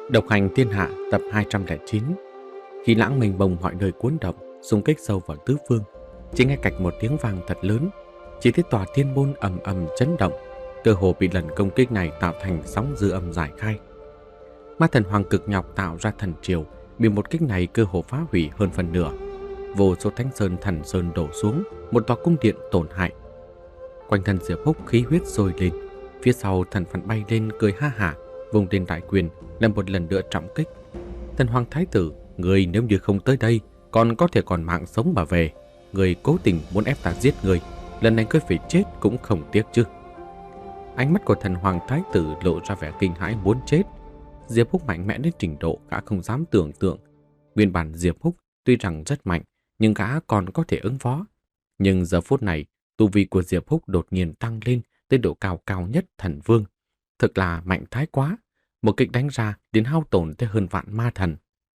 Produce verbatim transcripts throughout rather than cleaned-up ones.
Độc hành thiên hạ tập hai trăm lẻ chín. Khi lãng mênh mông mọi nơi cuốn động, xung kích sâu vào tứ phương, chỉ nghe cạch một tiếng vang thật lớn, chỉ thấy tòa thiên môn ầm ầm chấn động, cơ hồ bị lần công kích này tạo thành sóng dư âm giải khai. Ma thần hoàng cực nhọc tạo ra thần triều, bị một kích này cơ hồ phá hủy hơn phần nửa. Vô số thánh sơn thần sơn đổ xuống, một tòa cung điện tổn hại. Quanh thân Diệp Húc khí huyết sôi lên, phía sau thần phản bay lên cười ha hả, vùng lên đại quyền làm một lần nữa trọng kích. Thần hoàng thái tử, người nếu như không tới đây, còn có thể còn mạng sống mà về. Người cố tình muốn ép ta giết người, lần này ngươi phải chết cũng không tiếc chứ. Ánh mắt của thần hoàng thái tử lộ ra vẻ kinh hãi muốn chết. Diệp Húc mạnh mẽ đến trình độ gã không dám tưởng tượng. Nguyên bản Diệp Húc tuy rằng rất mạnh, nhưng gã còn có thể ứng phó. Nhưng giờ phút này, tu vi của Diệp Húc đột nhiên tăng lên tới độ cao cao nhất thần vương. Thực là mạnh thái quá, một kích đánh ra đến hao tổn tới hơn vạn ma thần.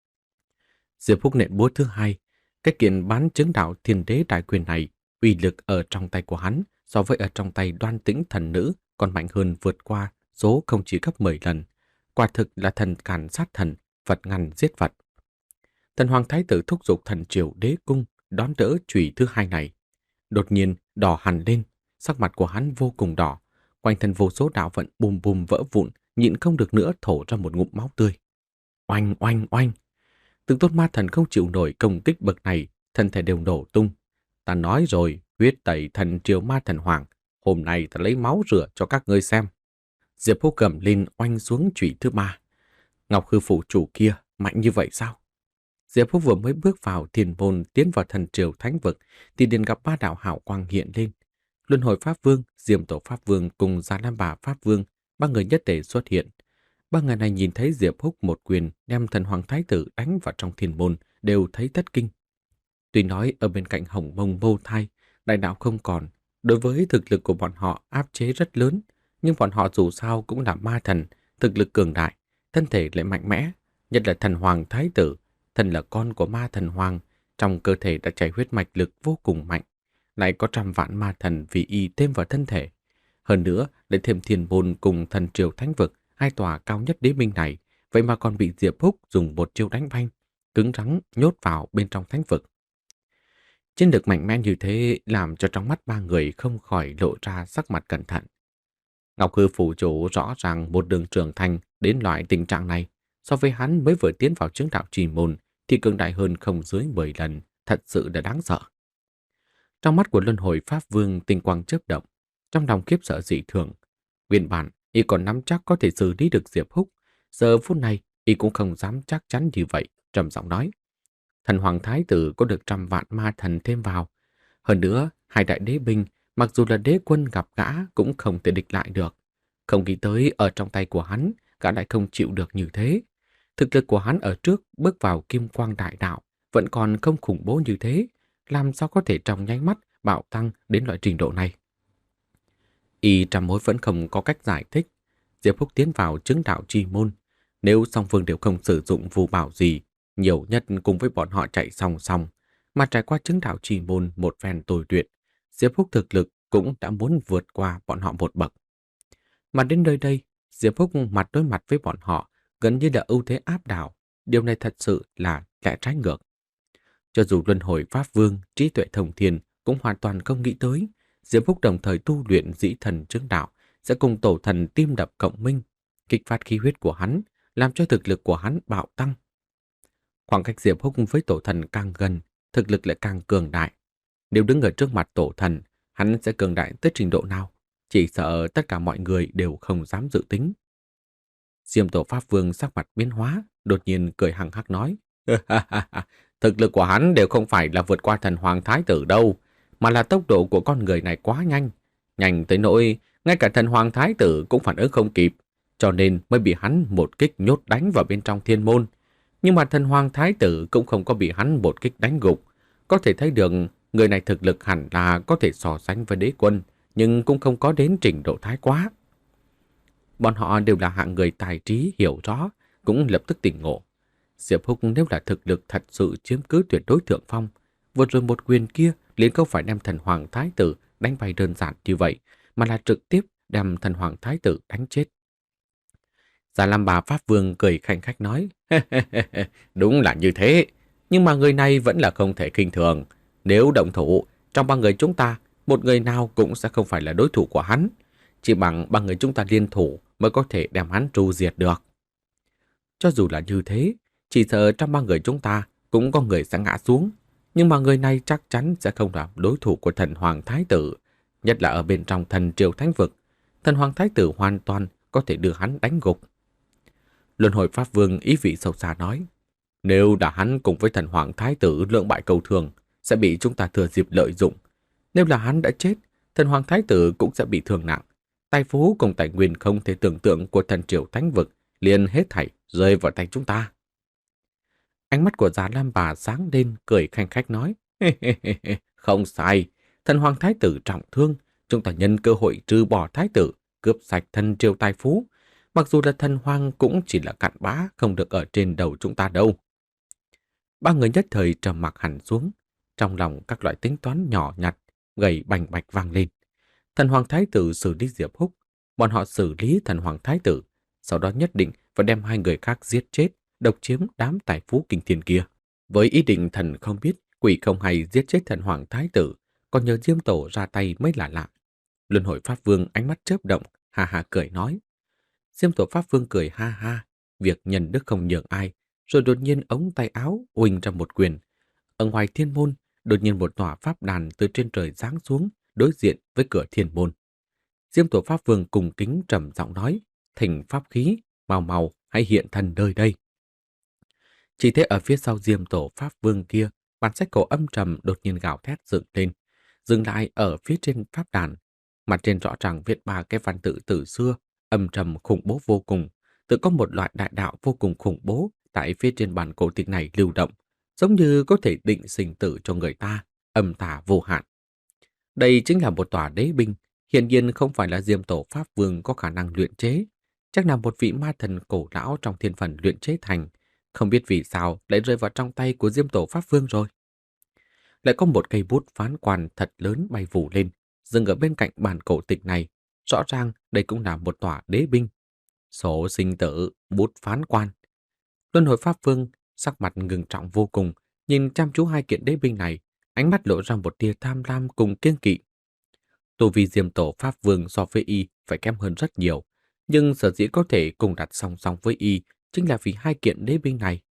Diệp Húc nện búa thứ hai, cái kiện bán chứng đạo thiên đế đại quyền này, uy lực ở trong tay của hắn so với ở trong tay Đoan Tĩnh thần nữ còn mạnh hơn vượt qua số không chỉ gấp mười lần. Quả thực là thần càn sát thần, Phật ngăn giết Phật. Thần hoàng thái tử thúc giục thần triều đế cung đón đỡ chùy thứ hai này. Đột nhiên đỏ hẳn lên, sắc mặt của hắn vô cùng đỏ, quanh thân vô số đạo vận bùm bùm vỡ vụn, nhịn không được nữa thổ ra một ngụm máu tươi. Oanh oanh oanh! Từng tôn ma thần không chịu nổi công kích bậc này, thân thể đều nổ tung. Ta nói rồi, huyết tẩy thần triều ma thần hoàng, hôm nay ta lấy máu rửa cho các ngươi xem. Diệp Húc gầm lên oanh xuống chùy thứ ba. Ngọc Hư phủ chủ kia mạnh như vậy sao? Diệp Húc vừa mới bước vào thiên môn tiến vào thần triều thánh vực thì liền gặp ba đạo hào quang hiện lên. Luân hồi Pháp Vương, Diêm Tổ Pháp Vương cùng Già Lam Bà Pháp Vương, ba người nhất tề xuất hiện. Ba người này nhìn thấy Diệp Húc một quyền đem thần hoàng thái tử đánh vào trong thiên môn đều thấy thất kinh. Tuy nói ở bên cạnh Hồng Mông Mâu Thai, đại đạo không còn, đối với thực lực của bọn họ áp chế rất lớn, nhưng bọn họ dù sao cũng là ma thần, thực lực cường đại, thân thể lại mạnh mẽ, nhất là thần hoàng thái tử, thân là con của ma thần hoàng, trong cơ thể đã chảy huyết mạch lực vô cùng mạnh, lại có trăm vạn ma thần vì y thêm vào thân thể. Hơn nữa, lại thêm thiên môn cùng thần triều thánh vực, hai tòa cao nhất đế minh này, vậy mà còn bị Diệp Húc dùng một chiêu đánh banh, cứng rắn nhốt vào bên trong thánh vực. Chiến lực mạnh mẽ như thế làm cho trong mắt ba người không khỏi lộ ra sắc mặt cẩn thận. Ngọc Hư phủ chủ rõ ràng một đường trưởng thành đến loại tình trạng này, so với hắn mới vừa tiến vào chứng đạo trì môn thì cường đại hơn không dưới mười lần, thật sự là đáng sợ. Trong mắt của Luân hồi Pháp Vương tinh quang chớp động, trong lòng khiếp sợ dị thường. Nguyên bản y còn nắm chắc có thể xử lý được Diệp Húc, giờ phút này y cũng không dám chắc chắn như vậy, trầm giọng nói: thần hoàng thái tử có được trăm vạn ma thần thêm vào, hơn nữa hai đại đế binh mặc dù là đế quân gặp gã cũng không thể địch lại được. Không nghĩ tới ở trong tay của hắn, gã lại không chịu được như thế. Thực lực của hắn ở trước bước vào kim quang đại đạo vẫn còn không khủng bố như thế, làm sao có thể trong nháy mắt bạo tăng đến loại trình độ này. Y trăm mối vẫn không có cách giải thích. Diệp Húc tiến vào chứng đạo chi môn, nếu song phương đều không sử dụng phù bảo gì, nhiều nhất cùng với bọn họ chạy song song, mà trải qua chứng đạo chi môn một phen tồi luyện, Diệp Húc thực lực cũng đã muốn vượt qua bọn họ một bậc. Mà đến nơi đây, Diệp Húc mặt đối mặt với bọn họ gần như là ưu thế áp đảo, điều này thật sự là lẽ trái ngược. Cho dù Luân hồi Pháp Vương, trí tuệ thông thiên cũng hoàn toàn không nghĩ tới, Diệp Húc đồng thời tu luyện dĩ thần chứng đạo sẽ cùng tổ thần tim đập cộng minh, kích phát khí huyết của hắn, làm cho thực lực của hắn bạo tăng. Khoảng cách Diệp Húc với tổ thần càng gần, thực lực lại càng cường đại. Nếu đứng ở trước mặt tổ thần, hắn sẽ cường đại tới trình độ nào? Chỉ sợ tất cả mọi người đều không dám dự tính. Diêm Tổ Pháp Vương sắc mặt biến hóa, đột nhiên cười hằng hắc nói: thực lực của hắn đều không phải là vượt qua thần hoàng thái tử đâu, mà là tốc độ của con người này quá nhanh, nhanh tới nỗi ngay cả thần hoàng thái tử cũng phản ứng không kịp, cho nên mới bị hắn một kích nhốt đánh vào bên trong thiên môn. Nhưng mà thần hoàng thái tử cũng không có bị hắn một kích đánh gục, có thể thấy được người này thực lực hẳn là có thể so sánh với đế quân, nhưng cũng không có đến trình độ thái quá. Bọn họ đều là hạng người tài trí hiểu rõ, cũng lập tức tỉnh ngộ. Diệp Húc nếu là thực lực thật sự chiếm cứ tuyệt đối thượng phong, vừa rồi một quyền kia liền không phải đem thần hoàng thái tử đánh bay đơn giản như vậy, mà là trực tiếp đem thần hoàng thái tử đánh chết. Già Lam Bà Pháp Vương cười khanh khách nói, đúng là như thế, nhưng mà người này vẫn là không thể khinh thường. Nếu động thủ, trong ba người chúng ta, một người nào cũng sẽ không phải là đối thủ của hắn. Chỉ bằng ba người chúng ta liên thủ mới có thể đem hắn tru diệt được. Cho dù là như thế, chỉ sợ trong ba người chúng ta cũng có người sẽ ngã xuống. Nhưng mà người này chắc chắn sẽ không làm đối thủ của thần Hoàng Thái Tử, nhất là ở bên trong thần triều thánh vực. Thần Hoàng Thái Tử hoàn toàn có thể đưa hắn đánh gục. Luân hồi Pháp Vương ý vị sâu xa nói, nếu đã hắn cùng với thần Hoàng Thái Tử lượng bại cầu thường, sẽ bị chúng ta thừa dịp lợi dụng. Nếu là hắn đã chết, thần Hoàng Thái Tử cũng sẽ bị thương nặng. Tài phú cùng tài nguyên không thể tưởng tượng của thần triều thánh vực liền hết thảy rơi vào tay chúng ta. Ánh mắt của Già Lam Bà sáng lên cười khanh khách nói, không sai, thần Hoàng Thái Tử trọng thương, chúng ta nhân cơ hội trừ bỏ Thái Tử, cướp sạch thần triều tài phú. Mặc dù là thần Hoàng cũng chỉ là cặn bã, không được ở trên đầu chúng ta đâu. Ba người nhất thời trầm mặc hẳn xuống, trong lòng các loại tính toán nhỏ nhặt, gầy bành bạch vang lên. Thần Hoàng Thái Tử xử lý Diệp Húc, bọn họ xử lý thần Hoàng Thái Tử, sau đó nhất định phải đem hai người khác giết chết, độc chiếm đám tài phú kinh thiên kia. Với ý định thần không biết, quỷ không hay giết chết thần Hoàng Thái Tử, còn nhờ Diêm Tổ ra tay mới là lạ. Luân hồi Pháp Vương ánh mắt chớp động, ha ha cười nói. Diêm Tổ Pháp Vương cười ha ha, việc nhân đức không nhường ai, rồi đột nhiên ống tay áo huỳnh ra một quyền. Ở ngoài thiên môn, đột nhiên một tòa pháp đàn từ trên trời giáng xuống, đối diện với cửa thiên môn. Diêm Tổ Pháp Vương cùng kính trầm giọng nói, thỉnh pháp khí, mau mau hãy hiện thân nơi đây. Chỉ thấy ở phía sau Diêm Tổ Pháp Vương kia, bản sách cổ âm trầm đột nhiên gào thét dựng lên, dừng lại ở phía trên pháp đàn. Mặt trên rõ ràng viết ba cái văn tự từ xưa, âm trầm khủng bố vô cùng, tự có một loại đại đạo vô cùng khủng bố tại phía trên bản cổ tịch này lưu động, giống như có thể định sinh tử cho người ta, âm tà vô hạn. Đây chính là một tòa đế binh, hiển nhiên không phải là Diêm Tổ Pháp Vương có khả năng luyện chế, chắc là một vị ma thần cổ lão trong thiên phần luyện chế thành, không biết vì sao lại rơi vào trong tay của Diêm Tổ Pháp Vương rồi. Lại có một cây bút phán quan thật lớn bay vù lên, dừng ở bên cạnh bản cổ tịch này, rõ ràng đây cũng là một tòa đế binh. Số sinh tử, bút phán quan. Luân hồi Pháp Vương sắc mặt ngưng trọng vô cùng, nhìn chăm chú hai kiện đế binh này, ánh mắt lộ ra một tia tham lam cùng kiêng kỵ. Tu vi Diêm Tổ Pháp Vương so với y phải kém hơn rất nhiều, nhưng sở dĩ có thể cùng đặt song song với y chính là vì hai kiện đế binh này.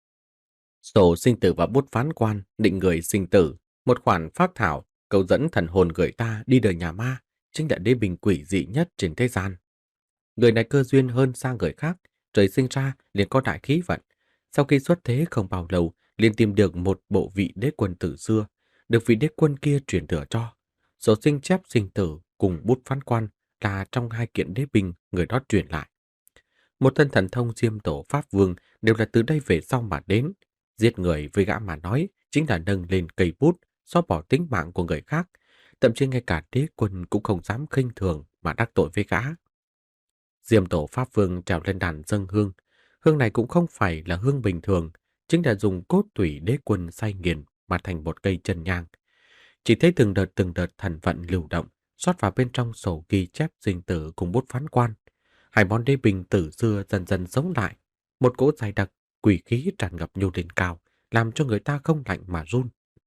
Sổ sinh tử và bút phán quan định người sinh tử, một khoản pháp thảo cầu dẫn thần hồn người ta đi đời nhà ma, chính là đế binh quỷ dị nhất trên thế gian. Người này cơ duyên hơn xa người khác, trời sinh ra liền có đại khí vận. Sau khi xuất thế không bao lâu, liền tìm được một bộ vị đế quân từ xưa, được vị đế quân kia truyền thừa cho. Sổ sinh chép sinh tử cùng bút phán quan là trong hai kiện đế binh người đó truyền lại. Một thân thần thông Diêm Tổ Pháp Vương đều là từ đây về sau mà đến. Giết người với gã mà nói chính là nâng lên cây bút, xóa bỏ tính mạng của người khác. Thậm chí ngay cả đế quân cũng không dám khinh thường mà đắc tội với gã. Diêm Tổ Pháp Vương trèo lên đàn dâng hương. Hương này cũng không phải là hương bình thường, chính là dùng cốt tủy đế quân xay nghiền mà thành một cây chân nhang. Chỉ thấy từng đợt từng đợt thần vận lưu động, xót vào bên trong sổ ghi chép sinh tử cùng bút phán quan. Hai món đế binh tử xưa dần dần sống lại. Một cỗ dày đặc, quỷ khí tràn ngập nhô lên cao, làm cho người ta không lạnh mà run.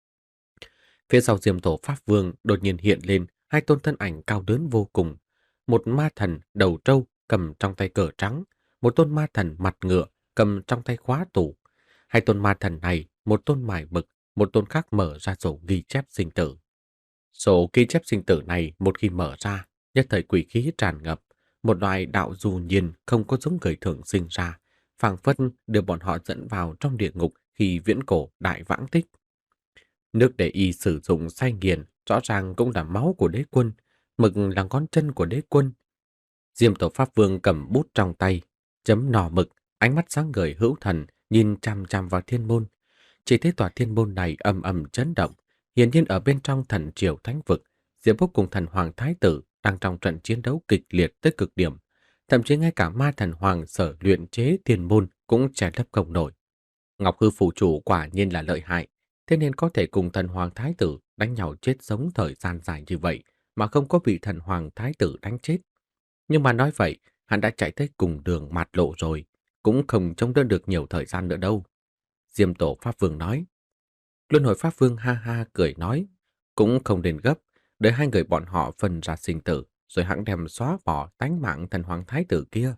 Phía sau Diêm Tổ Pháp Vương đột nhiên hiện lên hai tôn thân ảnh cao lớn vô cùng. Một ma thần đầu trâu cầm trong tay cờ trắng, một tôn ma thần mặt ngựa cầm trong tay khóa tủ. Hai tôn ma thần này, một tôn mài mực, một tôn khác mở ra sổ ghi chép sinh tử. Sổ ghi chép sinh tử này một khi mở ra, nhất thời quỷ khí tràn ngập, một loại đạo dù nhiên không có giống người thường sinh ra, phảng phất đưa bọn họ dẫn vào trong địa ngục khi viễn cổ đại vãng tích. Nước để y sử dụng xay nghiền rõ ràng cũng là máu của đế quân, mực là ngón chân của đế quân. Diêm Tổ Pháp Vương cầm bút trong tay, chấm nỏ mực, ánh mắt sáng ngời hữu thần, nhìn chằm chằm vào thiên môn. Chỉ thấy tòa thiên môn này ầm ầm chấn động, hiển nhiên ở bên trong thần triều thánh vực, Diệp Húc cùng thần hoàng thái tử đang trong trận chiến đấu kịch liệt tới cực điểm. Thậm chí ngay cả ma thần hoàng sở luyện chế thiên môn cũng che lấp không nổi. Ngọc Hư Phủ Chủ quả nhiên là lợi hại, thế nên có thể cùng thần hoàng thái tử đánh nhau chết sống thời gian dài như vậy mà không có bị thần hoàng thái tử đánh chết. Nhưng mà nói vậy, hắn đã chạy tới cùng đường mạt lộ rồi, cũng không chống đỡ được nhiều thời gian nữa đâu. Diêm Tổ Pháp Vương nói. Luân Hồi Pháp Vương ha ha cười nói, cũng không nên gấp, đợi hai người bọn họ phân ra sinh tử, rồi hãng đem xóa bỏ tánh mạng thần hoàng thái tử kia.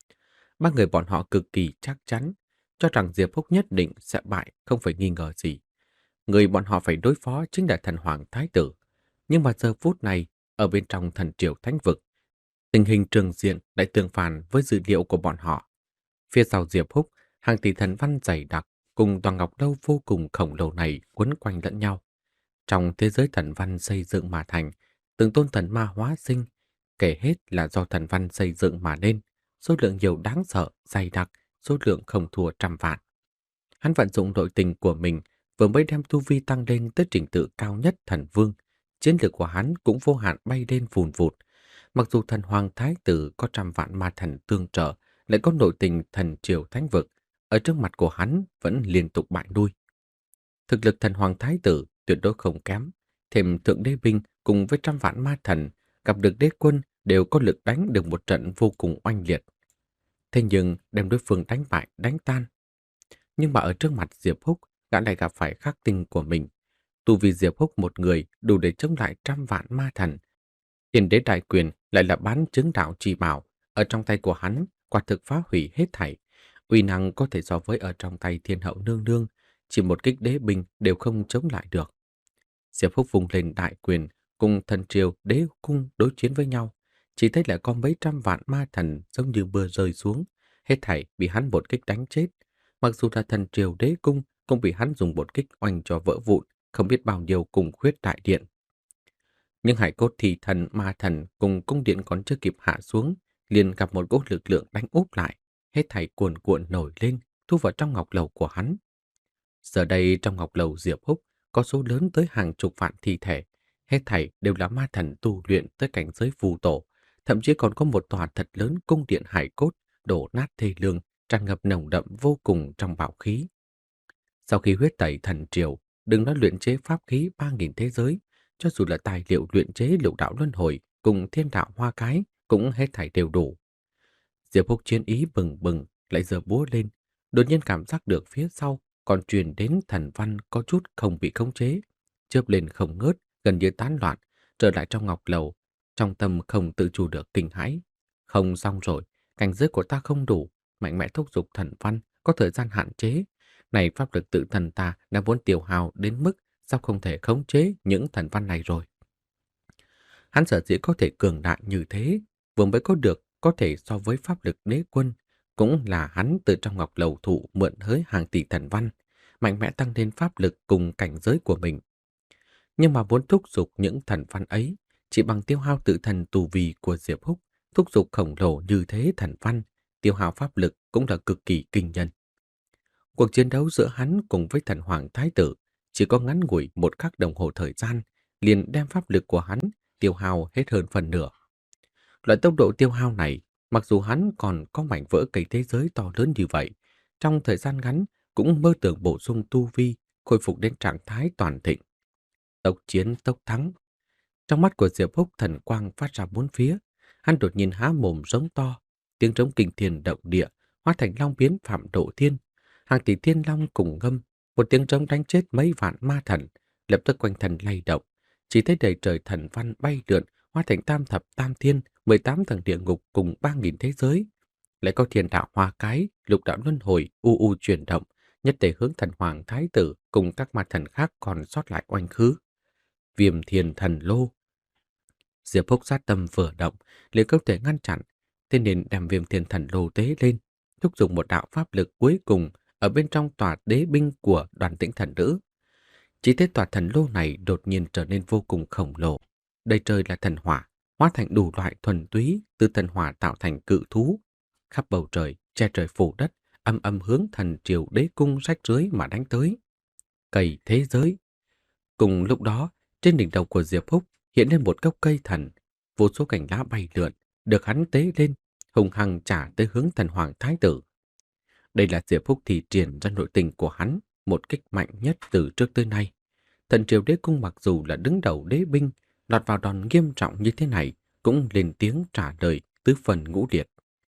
Ba người bọn họ cực kỳ chắc chắn, cho rằng Diệp Húc nhất định sẽ bại, không phải nghi ngờ gì. Người bọn họ phải đối phó chính là thần hoàng thái tử. Nhưng mà giờ phút này, ở bên trong thần triều thánh vực, tình hình trường diện lại tương phản với dữ liệu của bọn họ. Phía sau Diệp Húc, hàng tỷ thần văn dày đặc cùng toàn ngọc lâu vô cùng khổng lồ này quấn quanh lẫn nhau. Trong thế giới thần văn xây dựng mà thành, từng tôn thần ma hóa sinh, kể hết là do thần văn xây dựng mà nên, số lượng nhiều đáng sợ, dày đặc, số lượng không thua trăm vạn. Hắn vận dụng nội tình của mình, vừa mới đem tu vi tăng lên tới trình tự cao nhất thần vương, chiến lược của hắn cũng vô hạn bay lên vùn vụt. Mặc dù thần hoàng thái tử có trăm vạn ma thần tương trợ, lại có nội tình thần triều thánh vực, ở trước mặt của hắn vẫn liên tục bại lui. Thực lực thần hoàng thái tử tuyệt đối không kém, thêm thượng đế binh cùng với trăm vạn ma thần, gặp được đế quân đều có lực đánh được một trận vô cùng oanh liệt. Thế nhưng đem đối phương đánh bại, đánh tan. Nhưng mà ở trước mặt Diệp Húc, gã lại gặp phải khắc tinh của mình. Tu vì Diệp Húc một người đủ để chống lại trăm vạn ma thần. Thiên đế đại quyền lại là bán chứng đạo trì bảo, ở trong tay của hắn, quả thực phá hủy hết thảy. Uy năng có thể so với ở trong tay thiên hậu nương nương, chỉ một kích đế binh đều không chống lại được. Diệp Húc vùng lên đại quyền, cùng thần triều đế cung đối chiến với nhau. Chỉ thấy lại có mấy trăm vạn ma thần giống như mưa rơi xuống, hết thảy bị hắn một kích đánh chết. Mặc dù là thần triều đế cung cũng bị hắn dùng một kích oanh cho vỡ vụn, không biết bao nhiêu cùng khuyết đại điện. Nhưng hải cốt thì thần ma thần cùng cung điện còn chưa kịp hạ xuống, liền gặp một cỗ lực lượng đánh úp lại, hết thảy cuồn cuộn nổi lên, thu vào trong ngọc lầu của hắn. Giờ đây trong ngọc lầu Diệp Húc có số lớn tới hàng chục vạn thi thể, hết thảy đều là ma thần tu luyện tới cảnh giới phù tổ, thậm chí còn có một tòa thật lớn cung điện hải cốt đổ nát thê lương, tràn ngập nồng đậm vô cùng trong bảo khí. Sau khi huyết tẩy thần triều, đừng nói luyện chế pháp khí ba nghìn thế giới, cho dù là tài liệu luyện chế lục đạo luân hồi cùng thiên đạo hoa cái cũng hết thảy đều đủ. Diệp Húc chiến ý bừng bừng, lại giơ búa lên, đột nhiên cảm giác được phía sau còn truyền đến thần văn có chút không bị khống chế, chớp lên không ngớt, gần như tán loạn, trở lại trong ngọc lầu, trong tâm không tự chủ được kinh hãi. Không xong rồi, cảnh giới của ta không đủ, mạnh mẽ thúc giục thần văn, có thời gian hạn chế. Này pháp lực tự thần ta đã vốn tiêu hao đến mức sao không thể khống chế những thần văn này rồi. Hắn sở dĩ có thể cường đại như thế, vừa mới có được có thể so với pháp lực đế quân, cũng là hắn từ trong ngọc lầu thụ mượn hới hàng tỷ thần văn, mạnh mẽ tăng lên pháp lực cùng cảnh giới của mình. Nhưng mà muốn thúc giục những thần văn ấy, chỉ bằng tiêu hao tự thần tù vì của Diệp Húc, thúc giục khổng lồ như thế thần văn, tiêu hao pháp lực cũng là cực kỳ kinh nhân. Cuộc chiến đấu giữa hắn cùng với thần hoàng thái tử chỉ có ngắn ngủi một khắc đồng hồ thời gian, liền đem pháp lực của hắn tiêu hao hết hơn phần nửa. Loại tốc độ tiêu hao này, mặc dù hắn còn có mảnh vỡ cây thế giới to lớn như vậy, trong thời gian ngắn cũng mơ tưởng bổ sung tu vi, khôi phục đến trạng thái toàn thịnh. Tốc chiến tốc thắng. Trong mắt của Diệp Húc thần quang phát ra bốn phía, hắn đột nhiên há mồm giống to, tiếng trống kinh thiên động địa, hóa thành long biến phạm độ thiên. Hàng tỷ thiên long cùng ngâm, một tiếng trống đánh chết mấy vạn ma thần, lập tức quanh thần lay động, chỉ thấy đầy trời thần văn bay lượn, hóa thành tam thập tam thiên, mười tám tầng địa ngục cùng ba nghìn thế giới. Lại có thiên đạo hoa cái, lục đạo luân hồi, u u chuyển động, nhất tề hướng thần hoàng thái tử cùng các ma thần khác còn sót lại oanh khứ. Viêm thiên thần lô. Diệp Húc sát tâm vừa động, liền không thể ngăn chặn, thế nên đem viêm thiên thần lô tế lên, thúc giục một đạo pháp lực cuối cùng ở bên trong tòa đế binh của Đoàn Tĩnh thần nữ. Chỉ thấy tòa thần lô này đột nhiên trở nên vô cùng khổng lồ. Đầy trời là thần hỏa, hóa thành đủ loại thuần túy từ thần hỏa tạo thành cự thú. Khắp bầu trời, che trời phủ đất, âm âm hướng thần triều đế cung rách rưới mà đánh tới. Cây thế giới. Cùng lúc đó, trên đỉnh đầu của Diệp Húc hiện lên một gốc cây thần, vô số cành lá bay lượn, được hắn tế lên, hùng hăng trả tới hướng thần hoàng thái tử. Đây là Diệp Húc thì triển ra nội tình của hắn, một kích mạnh nhất từ trước tới nay. Thần triều đế cung mặc dù là đứng đầu đế binh, lọt vào đòn nghiêm trọng như thế này, cũng lên tiếng trả lời tứ phần ngũ liệt.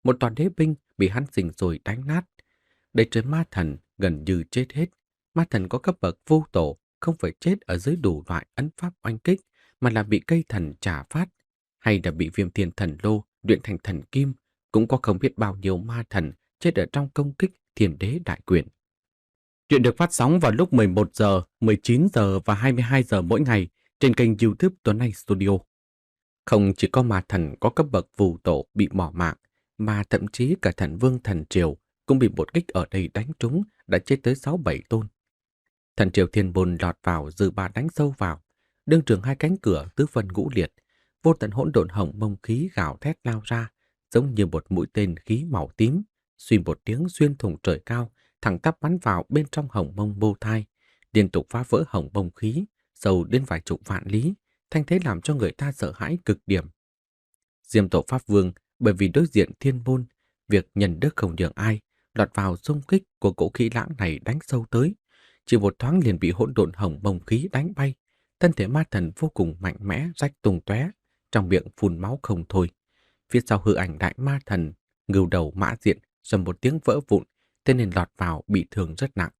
một tòa đế binh bị hắn sinh rồi đánh nát. Đầy trời ma thần gần như chết hết. Ma thần có cấp bậc vô tổ, không phải chết ở dưới đủ loại ấn pháp oanh kích, mà là bị cây thần trả phát, hay là bị viêm thiên thần lô luyện thành thần kim. Cũng có không biết bao nhiêu ma thần chết ở trong công kích thiên đế đại quyền. Chuyện được phát sóng vào lúc mười một giờ, mười chín giờ và hai mươi hai giờ mỗi ngày trên kênh YouTube Tuấn Anh Studio. Không chỉ có ma thần có cấp bậc phù tổ bị bỏ mạng, mà thậm chí cả thần vương thần triều cũng bị một kích ở đây đánh trúng, đã chết tới sáu bảy tôn. Thần triều thiên bồn lọt vào dư ba đánh sâu vào, đương trường hai cánh cửa tứ phân ngũ liệt, vô tận hỗn độn hồng mông khí gào thét lao ra, giống như một mũi tên khí màu tím, suy một tiếng xuyên thủng trời cao, thẳng tắp bắn vào bên trong hồng mông bô thai, liên tục phá vỡ hồng mông khí, sâu đến vài chục vạn lý, thanh thế làm cho người ta sợ hãi cực điểm. Diêm Tổ Pháp Vương bởi vì đối diện thiên môn, việc nhân đức không nhường ai, lọt vào xung kích của cỗ khí lãng này đánh sâu tới, chỉ một thoáng liền bị hỗn độn hồng mông khí đánh bay, thân thể ma thần vô cùng mạnh mẽ rách tung tóe, trong miệng phun máu không thôi. Phía sau hư ảnh đại ma thần, ngưu đầu mã diện, dầm một tiếng vỡ vụn, thế nên lọt vào bị thương rất nặng.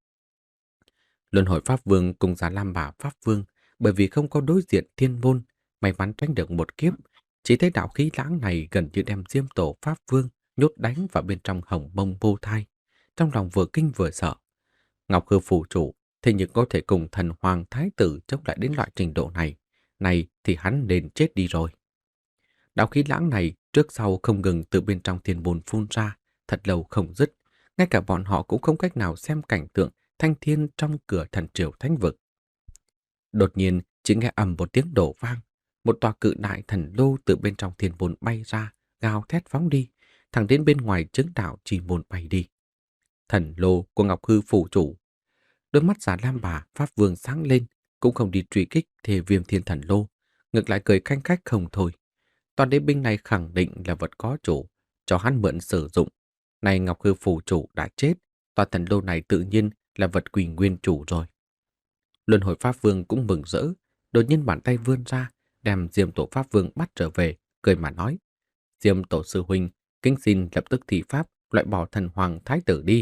Luân hồi Pháp Vương cùng Già Lam Bà Pháp Vương bởi vì không có đối diện thiên môn, may mắn tránh được một kiếp, chỉ thấy đạo khí lãng này gần như đem Diêm Tổ Pháp Vương nhốt đánh vào bên trong hồng mông vô thai, trong lòng vừa kinh vừa sợ. Ngọc Hư Phủ Chủ thế nhưng có thể cùng thần hoàng thái tử chống lại đến loại trình độ này, này thì hắn nên chết đi rồi. Đạo khí lãng này trước sau không ngừng từ bên trong thiên môn phun ra, thật lâu không dứt, ngay cả bọn họ cũng không cách nào xem cảnh tượng thanh thiên trong cửa thần triều thánh vực. Đột nhiên chỉ nghe ầm một tiếng đổ vang, một tòa cự đại thần lô từ bên trong thiên môn bay ra, gào thét phóng đi, thẳng đến bên ngoài chứng đạo chỉ môn bay đi. Thần lô của Ngọc Hư Phủ Chủ. Đôi mắt Già Lam Bà Pháp Vương sáng lên, cũng không đi truy kích Thề Viêm Thiên Thần Lô, ngược lại cười khanh khách không thôi. Toàn đế binh này khẳng định là vật có chủ, cho hắn mượn sử dụng. Này Ngọc Hư Phủ Chủ đã chết, toàn thần lô này tự nhiên là vật quỷ nguyên chủ rồi. Luân hồi Pháp Vương cũng mừng rỡ, đột nhiên bàn tay vươn ra, đem Diêm Tổ Pháp Vương bắt trở về, cười mà nói: Diêm Tổ Sư Huynh, kính xin lập tức thị pháp, loại bỏ thần hoàng thái tử đi.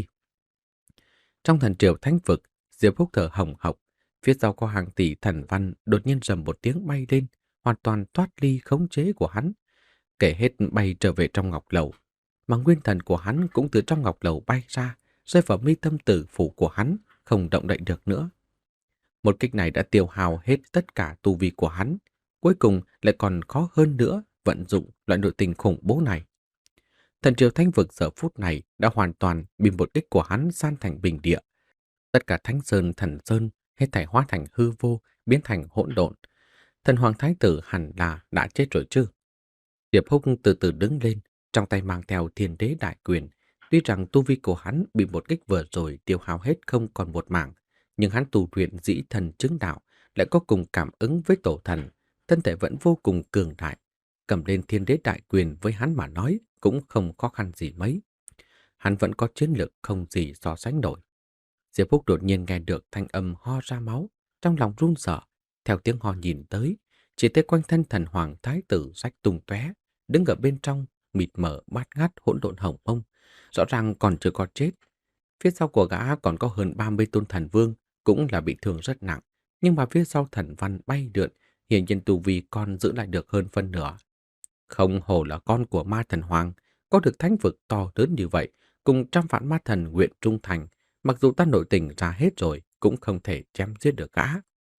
Trong thần triều thánh vực, Diệp Húc thở hồng hộc, phía sau có hàng tỷ thần văn đột nhiên rầm một tiếng bay lên, hoàn toàn thoát ly khống chế của hắn, kể hết bay trở về trong ngọc lầu, mà nguyên thần của hắn cũng từ trong ngọc lầu bay ra, rơi vào mi tâm tử phủ của hắn, không động đậy được nữa. Một kích này đã tiêu hao hết tất cả tu vi của hắn, cuối cùng lại còn khó hơn nữa vận dụng loại nội tình khủng bố này. Thần triều thánh vực giờ phút này đã hoàn toàn bị một kích của hắn san thành bình địa. Tất cả thánh sơn thần sơn hết thảy hóa thành hư vô, biến thành hỗn độn. Thần hoàng thái tử hẳn là đã chết rồi chứ? Diệp Húc từ từ đứng lên, trong tay mang theo thiên đế đại quyền. Tuy rằng tu vi của hắn bị một kích vừa rồi tiêu hao hết không còn một mảng, nhưng hắn tu luyện dĩ thần chứng đạo, lại có cùng cảm ứng với tổ thần, thân thể vẫn vô cùng cường đại. Cầm lên thiên đế đại quyền với hắn mà nói cũng không khó khăn gì mấy. Hắn vẫn có chiến lược không gì so sánh nổi. Diệp Húc đột nhiên nghe được thanh âm ho ra máu, trong lòng run sợ, theo tiếng ho nhìn tới, chỉ thấy quanh thân thần hoàng thái tử rách tung tóe, đứng ở bên trong mịt mờ bát ngát hỗn độn hồng mông, rõ ràng còn chưa có chết. Phía sau của gã còn có hơn ba mươi tôn thần vương, cũng là bị thương rất nặng, nhưng mà phía sau thần văn bay lượn, hiển nhiên tu vi còn giữ lại được hơn phân nửa. Không hổ là con của ma thần hoàng, có được thánh vực to lớn như vậy, cùng trăm vạn ma thần nguyện trung thành, mặc dù ta nội tình ra hết rồi, cũng không thể chém giết được gã.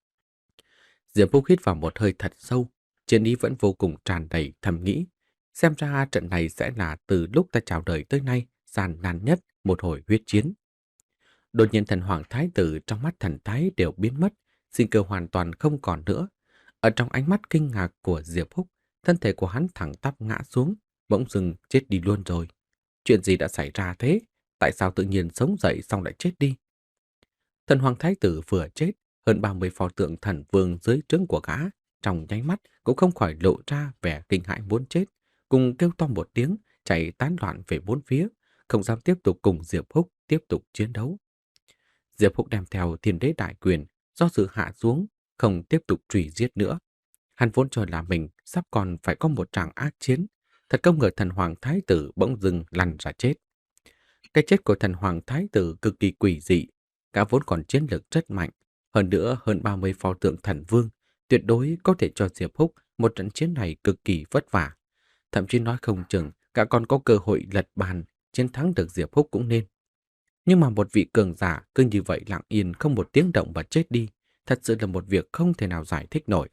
Diệp Phúc hít vào một hơi thật sâu, chiến ý vẫn vô cùng tràn đầy, thầm nghĩ. Xem ra trận này sẽ là từ lúc ta chào đời tới nay, gian nan nhất một hồi huyết chiến. Đột nhiên thần hoàng thái tử trong mắt thần thái đều biến mất, sinh cơ hoàn toàn không còn nữa. Ở trong ánh mắt kinh ngạc của Diệp Húc, thân thể của hắn thẳng tắp ngã xuống, bỗng dưng chết đi luôn rồi. Chuyện gì đã xảy ra thế? Tại sao tự nhiên sống dậy xong lại chết đi? Thần hoàng thái tử vừa chết, hơn ba mươi pho tượng thần vương dưới trướng của gã, trong nháy mắt cũng không khỏi lộ ra vẻ kinh hãi muốn chết, cùng kêu to một tiếng, chạy tán loạn về bốn phía, không dám tiếp tục cùng Diệp Húc tiếp tục chiến đấu. Diệp Húc đem theo thiên đế đại quyền, do sự hạ xuống, không tiếp tục truy giết nữa. Hắn vốn cho là mình sắp còn phải có một tràng ác chiến, Thật không ngờ thần hoàng thái tử bỗng dưng lăn ra chết. Cái chết của thần hoàng thái tử cực kỳ quỷ dị, cả vốn còn chiến lược rất mạnh, hơn nữa hơn ba mươi pho tượng thần vương, tuyệt đối có thể cho Diệp Húc một trận chiến này cực kỳ vất vả. Thậm chí nói không chừng cả còn có cơ hội lật bàn, chiến thắng được Diệp Húc cũng nên. Nhưng mà một vị cường giả cứ như vậy lặng yên không một tiếng động và chết đi, thật sự là một việc không thể nào giải thích nổi.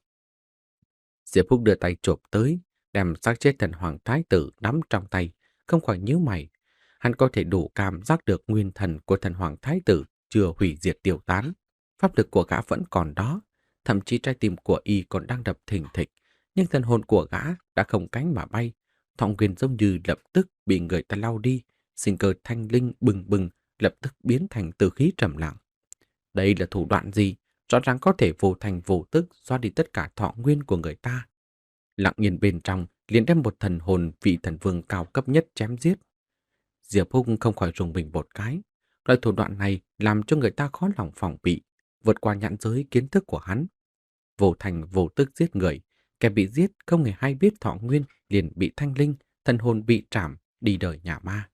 Diệp Húc đưa tay chộp tới, đem xác chết thần hoàng thái tử nắm trong tay, không khỏi nhíu mày. Hắn có thể đủ cảm giác được nguyên thần của thần hoàng thái tử chưa hủy diệt tiêu tán. Pháp lực của gã vẫn còn đó, thậm chí trái tim của y còn đang đập thình thịch, nhưng thần hồn của gã đã không cánh mà bay. Thọ nguyên giống như lập tức bị người ta lau đi, sinh cơ thanh linh bừng bừng lập tức biến thành từ khí trầm lặng. Đây là thủ đoạn gì? Rõ ràng có thể vô thành vô tức xóa đi tất cả thọ nguyên của người ta. Lặng yên bên trong liền đem một thần hồn vị thần vương cao cấp nhất chém giết. Diệp Húc không khỏi rùng mình một cái. Loại thủ đoạn này làm cho người ta khó lòng phòng bị, vượt qua nhãn giới kiến thức của hắn. Vô thành vô tức giết người, kẻ bị giết không hề hay biết thọ nguyên liền bị thanh linh, thần hồn bị trảm, đi đời nhà ma.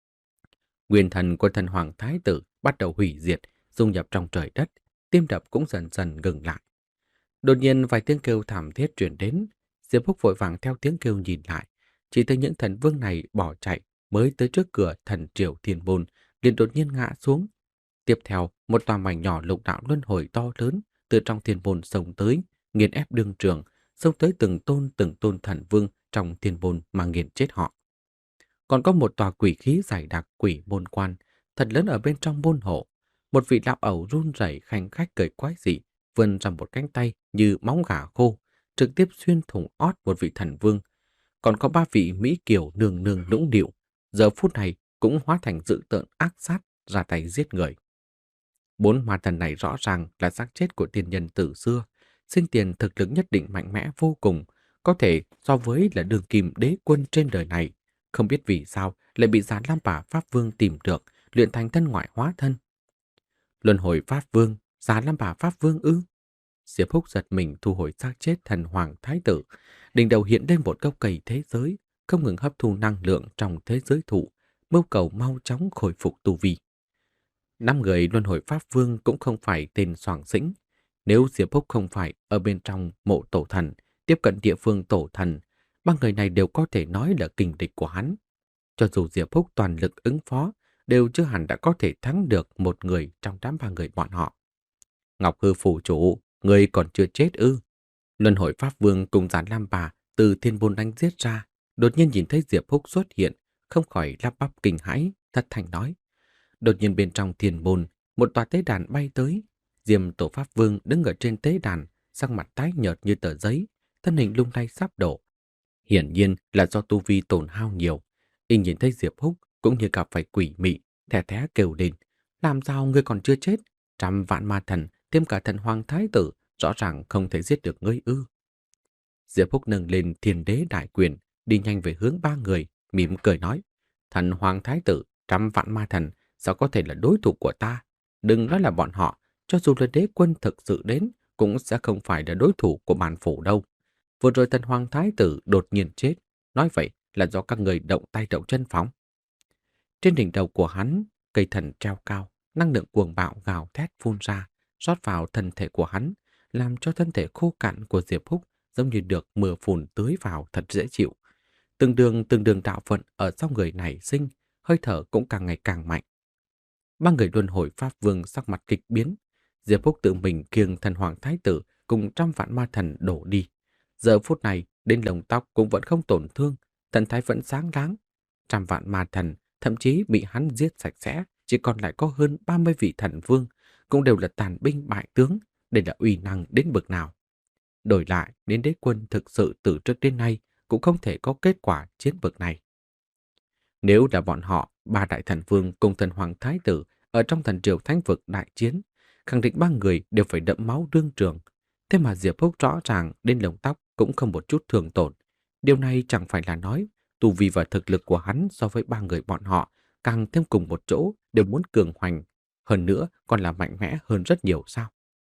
Nguyên thần của thần hoàng thái tử bắt đầu hủy diệt, dung nhập trong trời đất, tim đập cũng dần dần ngừng lại. Đột nhiên vài tiếng kêu thảm thiết truyền đến, Diệp Húc vội vàng theo tiếng kêu nhìn lại, chỉ thấy những thần vương này bỏ chạy mới tới trước cửa thần triều thiên môn, liền đột nhiên ngã xuống. Tiếp theo, một tòa mảnh nhỏ lục đạo luân hồi to lớn từ trong thiên môn xông tới, nghiền ép đương trường, xông tới từng tôn từng tôn thần vương trong thiên môn mà nghiền chết họ. Còn có một tòa quỷ khí dày đặc quỷ môn quan, thật lớn ở bên trong môn hộ. Một vị lão ẩu run rẩy khanh khách cười quái dị, vươn ra một cánh tay như móng gà khô, trực tiếp xuyên thủng ót một vị thần vương. Còn có ba vị mỹ kiều nương nương nũng nịu, giờ phút này cũng hóa thành dữ tợn ác sát, ra tay giết người. Bốn ma thần này rõ ràng là xác chết của tiên nhân từ xưa, sinh tiền thực lực nhất định mạnh mẽ vô cùng, có thể so với là đường kim đế quân trên đời này. Không biết vì sao lại bị Già Lam Bà Pháp Vương tìm được, luyện thành thân ngoại hóa thân. Luân hồi Pháp Vương, Già Lam Bà Pháp Vương ư? Diệp Húc giật mình thu hồi xác chết thần hoàng thái tử, đỉnh đầu hiện lên một gốc cây thế giới, không ngừng hấp thu năng lượng trong thế giới thụ, mưu cầu mau chóng khôi phục tu vi. Năm người luân hồi Pháp Vương cũng không phải tên soàng xĩnh. Nếu Diệp Húc không phải ở bên trong mộ tổ thần, tiếp cận địa phương tổ thần, ba người này đều có thể nói là kình địch của hắn. Cho dù Diệp Húc toàn lực ứng phó, đều chưa hẳn đã có thể thắng được một người trong đám ba người bọn họ. Ngọc Hư phủ chủ, người còn chưa chết ư? Luân hồi Pháp Vương cùng Giản Lam Bà từ thiên môn đánh giết ra, đột nhiên nhìn thấy Diệp Húc xuất hiện, không khỏi lắp bắp kinh hãi, thất thanh nói. Đột nhiên bên trong thiên môn, một tòa tế đàn bay tới. Diêm Tổ Pháp Vương đứng ở trên tế đàn, sắc mặt tái nhợt như tờ giấy, thân hình lung lay sắp đổ. Hiển nhiên là do tu vi tổn hao nhiều. Y nhìn thấy Diệp Húc cũng như gặp phải quỷ mị, thè thé kêu lên. Làm sao ngươi còn chưa chết? Trăm vạn ma thần, thêm cả thần hoàng thái tử, rõ ràng không thể giết được ngươi ư. Diệp Húc nâng lên thiên đế đại quyền, đi nhanh về hướng ba người, mỉm cười nói. Thần hoàng thái tử, trăm vạn ma thần, sao có thể là đối thủ của ta? Đừng nói là bọn họ, cho dù là đế quân thực sự đến, cũng sẽ không phải là đối thủ của bản phủ đâu. Vừa rồi thần hoàng thái tử đột nhiên chết, nói vậy là do các người động tay động chân phóng. Trên đỉnh đầu của hắn, cây thần treo cao, năng lượng cuồng bạo gào thét phun ra, rót vào thân thể của hắn, làm cho thân thể khô cạn của Diệp Húc giống như được mưa phùn tưới vào thật dễ chịu. Từng đường từng đường đạo vận ở sau người này sinh, hơi thở cũng càng ngày càng mạnh. Ba người luân hồi Pháp Vương sắc mặt kịch biến, Diệp Húc tự mình kiêng thần hoàng thái tử cùng trăm vạn ma thần đổ đi. Giờ phút này, đến lông tóc cũng vẫn không tổn thương, thần thái vẫn sáng láng. Trăm vạn ma thần thậm chí bị hắn giết sạch sẽ, chỉ còn lại có hơn ba mươi vị thần vương, cũng đều là tàn binh bại tướng, đây là uy năng đến bực nào. Đổi lại, đến đế quân thực sự từ trước đến nay cũng không thể có kết quả chiến bực này. Nếu là bọn họ, ba đại thần vương cùng thần hoàng thái tử ở trong thần triều thánh vực đại chiến, khẳng định ba người đều phải đẫm máu đương trường. Thế mà Diệp Húc rõ ràng đến lông tóc cũng không một chút thương tổn. Điều này chẳng phải là nói tu vi và thực lực của hắn so với ba người bọn họ càng thêm cùng một chỗ đều muốn cường hoành, hơn nữa còn là mạnh mẽ hơn rất nhiều sao.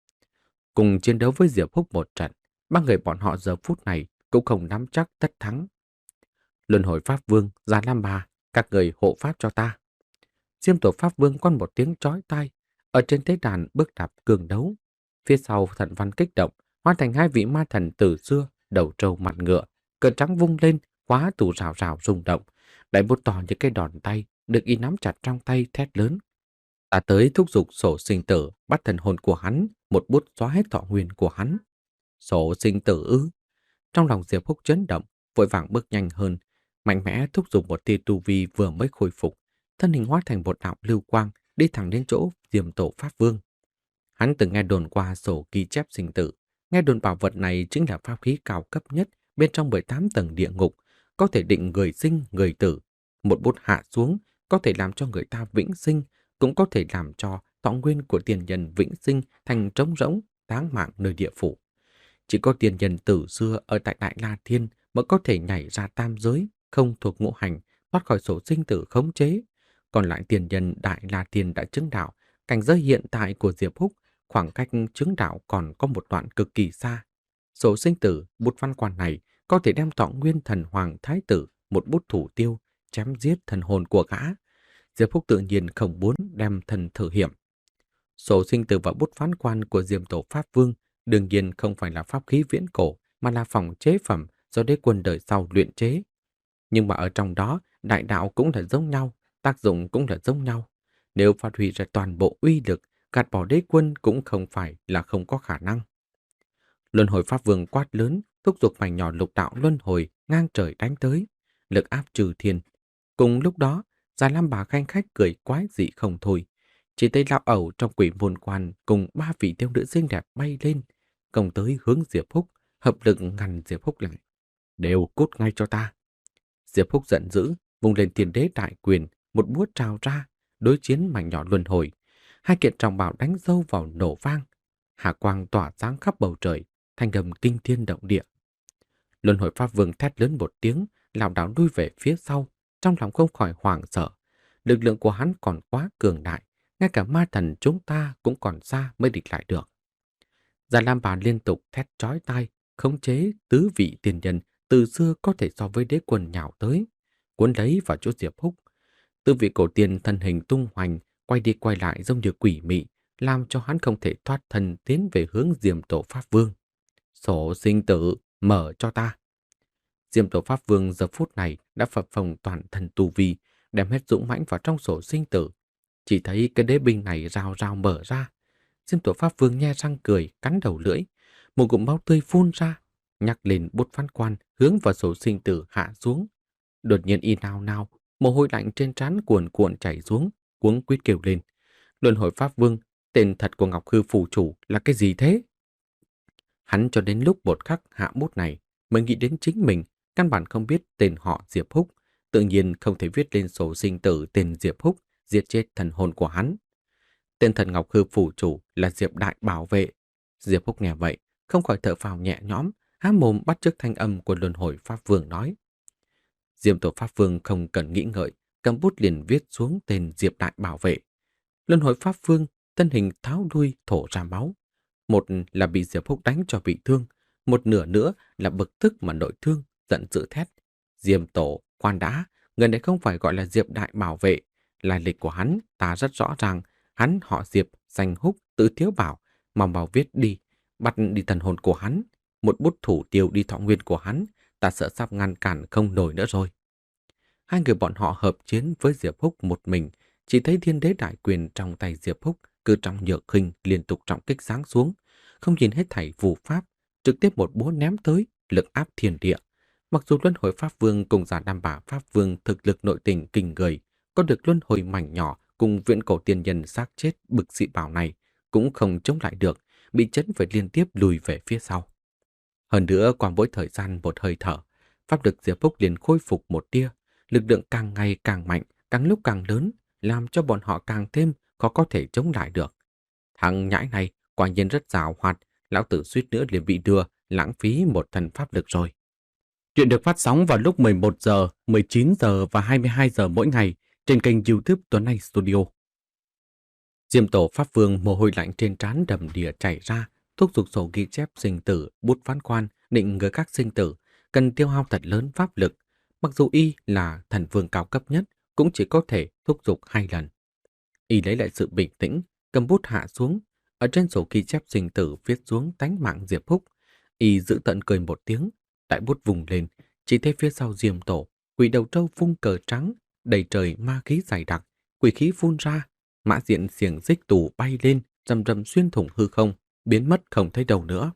Cùng chiến đấu với Diệp Húc một trận, ba người bọn họ giờ phút này cũng không nắm chắc tất thắng. Luân hồi Pháp Vương, Già Lam Bà, các người hộ pháp cho ta. Diêm tổ Pháp Vương quát một tiếng chói tai, ở trên tế đàn bước đạp cường đấu. Phía sau thần văn kích động, hóa thành hai vị ma thần từ xưa, đầu trâu mặt ngựa, cờ trắng vung lên, khóa tủ rào rào rung động, đại bút to những cái đòn tay, được y nắm chặt trong tay thét lớn. Ta tới thúc giục sổ sinh tử, bắt thần hồn của hắn, một bút xóa hết thọ nguyên của hắn. Sổ sinh tử ư? Trong lòng Diệp Húc chấn động, vội vàng bước nhanh hơn, mạnh mẽ thúc giục một tia tu vi vừa mới khôi phục, thân hình hóa thành một đạo lưu quang, đi thẳng đến chỗ Diêm Tổ Pháp Vương. Hắn từng nghe đồn qua sổ ghi chép sinh tử, nghe đồn bảo vật này chính là pháp khí cao cấp nhất bên trong mười tám tầng địa ngục, có thể định người sinh, người tử. Một bút hạ xuống, có thể làm cho người ta vĩnh sinh, cũng có thể làm cho thọ nguyên của tiền nhân vĩnh sinh thành trống rỗng, táng mạng nơi địa phủ. Chỉ có tiền nhân tử xưa ở tại Đại La Thiên mới có thể nhảy ra tam giới, không thuộc ngũ hành, thoát khỏi sổ sinh tử khống chế. Còn lại tiền nhân Đại La Thiên đã chứng đạo, cảnh giới hiện tại của Diệp Húc, khoảng cách chứng đạo còn có một đoạn cực kỳ xa. Sổ sinh tử, bút văn quan này có thể đem thọ nguyên thần hoàng thái tử, một bút thủ tiêu, chém giết thần hồn của gã. Diệp Húc tự nhiên không muốn đem thần thử hiểm. Sổ sinh tử và bút phán quan của Diêm Tổ Pháp Vương đương nhiên không phải là pháp khí viễn cổ, mà là phòng chế phẩm do đế quân đời sau luyện chế. Nhưng mà ở trong đó, đại đạo cũng là giống nhau, tác dụng cũng là giống nhau. Nếu phát huy ra toàn bộ uy lực, gạt bỏ đế quân cũng không phải là không có khả năng. Luân hồi Pháp Vương quát lớn, thúc giục mảnh nhỏ lục đạo luân hồi ngang trời đánh tới, lực áp trừ thiên. Cùng lúc đó, Già Lam Bà khanh khách cười quái dị không thôi. Chỉ thấy lão ẩu trong quỷ môn quan cùng ba vị thiếu nữ xinh đẹp bay lên, công tới hướng Diệp Húc, hợp lực ngăn Diệp Húc lại. Đều cút ngay cho ta. Diệp Húc giận dữ, vùng lên tiền đế đại quyền, một búa trào ra, đối chiến mảnh nhỏ luân hồi. Hai kiện trọng bảo đánh dâu vào nổ vang, hạ quang tỏa sáng khắp bầu trời, thanh âm kinh thiên động địa. Luân hồi Pháp Vương thét lớn một tiếng, lảo đảo lui về phía sau, trong lòng không khỏi hoảng sợ. Lực lượng của hắn còn quá cường đại, ngay cả ma thần chúng ta cũng còn xa mới địch lại được. Già Lam Bà liên tục thét chói tai, khống chế tứ vị tiền nhân từ xưa có thể so với đế quân nhào tới, cuốn lấy vào chỗ Diệp Húc. Tư vị cổ tiền thân hình tung hoành, quay đi quay lại giống như quỷ mị, làm cho hắn không thể thoát thân tiến về hướng Diêm Tổ Pháp Vương. Sổ sinh tử, mở cho ta. Diêm Tổ Pháp Vương giờ phút này đã phập phồng toàn thân tu vi, đem hết dũng mãnh vào trong sổ sinh tử. Chỉ thấy cái đế binh này rào rào mở ra. Diêm Tổ Pháp Vương nhe răng cười, cắn đầu lưỡi. Một ngụm máu tươi phun ra, nhắc lên bút phán quan hướng vào sổ sinh tử hạ xuống. Đột nhiên y nao nao, mồ hôi lạnh trên trán cuồn cuộn chảy xuống, cuống quýt kêu lên. Luân hồi Pháp Vương, tên thật của Ngọc Hư Phù Chủ là cái gì thế? Hắn cho đến lúc một khắc hạ bút này mới nghĩ đến chính mình, căn bản không biết tên họ Diệp Húc, tự nhiên không thể viết lên sổ sinh tử tên Diệp Húc, giết chết thần hồn của hắn. Tên thần Ngọc Hư Phù Chủ là Diệp Đại Bảo Vệ. Diệp Húc nghe vậy, không khỏi thở phào nhẹ nhõm, há mồm bắt chước thanh âm của Luân hồi Pháp Vương nói. Diêm Tổ Pháp Vương không cần nghĩ ngợi, cầm bút liền viết xuống tên Diệp Đại Bảo Vệ. Luân hồi Pháp Vương, thân hình tháo đuôi thổ ra máu. Một là bị Diệp Húc đánh cho bị thương, một nửa nữa là bực tức mà nội thương, giận dữ thét. Diêm Tổ, khoan đã, người này không phải gọi là Diệp Đại Bảo Vệ. Lai lịch của hắn ta rất rõ ràng, hắn họ Diệp, danh Húc, tự thiếu bảo, mau mau viết đi, bắt đi thần hồn của hắn. Một bút thủ tiêu đi thọ nguyên của hắn, ta sợ sắp ngăn cản không nổi nữa rồi. Hai người bọn họ hợp chiến với Diệp Húc một mình, chỉ thấy thiên đế đại quyền trong tay Diệp Húc cứ trong nhược khinh liên tục trọng kích giáng xuống, không nhìn hết thảy phù pháp, trực tiếp một búa ném tới, lực áp thiên địa. Mặc dù Luân hồi Pháp Vương cùng Già Lam Bà Pháp Vương thực lực nội tình kinh người, có được luân hồi mảnh nhỏ cùng viện cổ tiên nhân xác chết bực dị bảo này, cũng không chống lại được, bị chấn phải liên tiếp lùi về phía sau. Hơn nữa, qua mỗi thời gian một hơi thở, pháp lực Diệp Húc liền khôi phục một tia, lực lượng càng ngày càng mạnh, càng lúc càng lớn, làm cho bọn họ càng thêm khó có thể chống lại được. Thằng nhãi này quả nhiên rất giàu hoạt, lão tử suýt nữa liền bị đưa, lãng phí một thần pháp lực rồi. Chuyện được phát sóng vào lúc mười một giờ, mười chín giờ và hai mươi hai giờ mỗi ngày trên kênh YouTube Tuấn Anh Studio. Diêm Tổ Pháp Vương mồ hôi lạnh trên trán đầm đìa chảy ra, thúc giục sổ ghi chép sinh tử, bút phán quan, định người các sinh tử, cần tiêu hao thật lớn pháp lực. Mặc dù y là thần vương cao cấp nhất, cũng chỉ có thể thúc giục hai lần. Y lấy lại sự bình tĩnh, cầm bút hạ xuống, ở trên sổ ghi chép sinh tử viết xuống tánh mạng Diệp Húc. Y giữ tận cười một tiếng, đại bút vùng lên, chỉ thấy phía sau Diêm Tổ, quỷ đầu trâu vung cờ trắng, đầy trời ma khí dày đặc, quỷ khí phun ra, mã diện xiềng xích tù bay lên, rầm rầm xuyên thủng hư không, biến mất không thấy đâu nữa.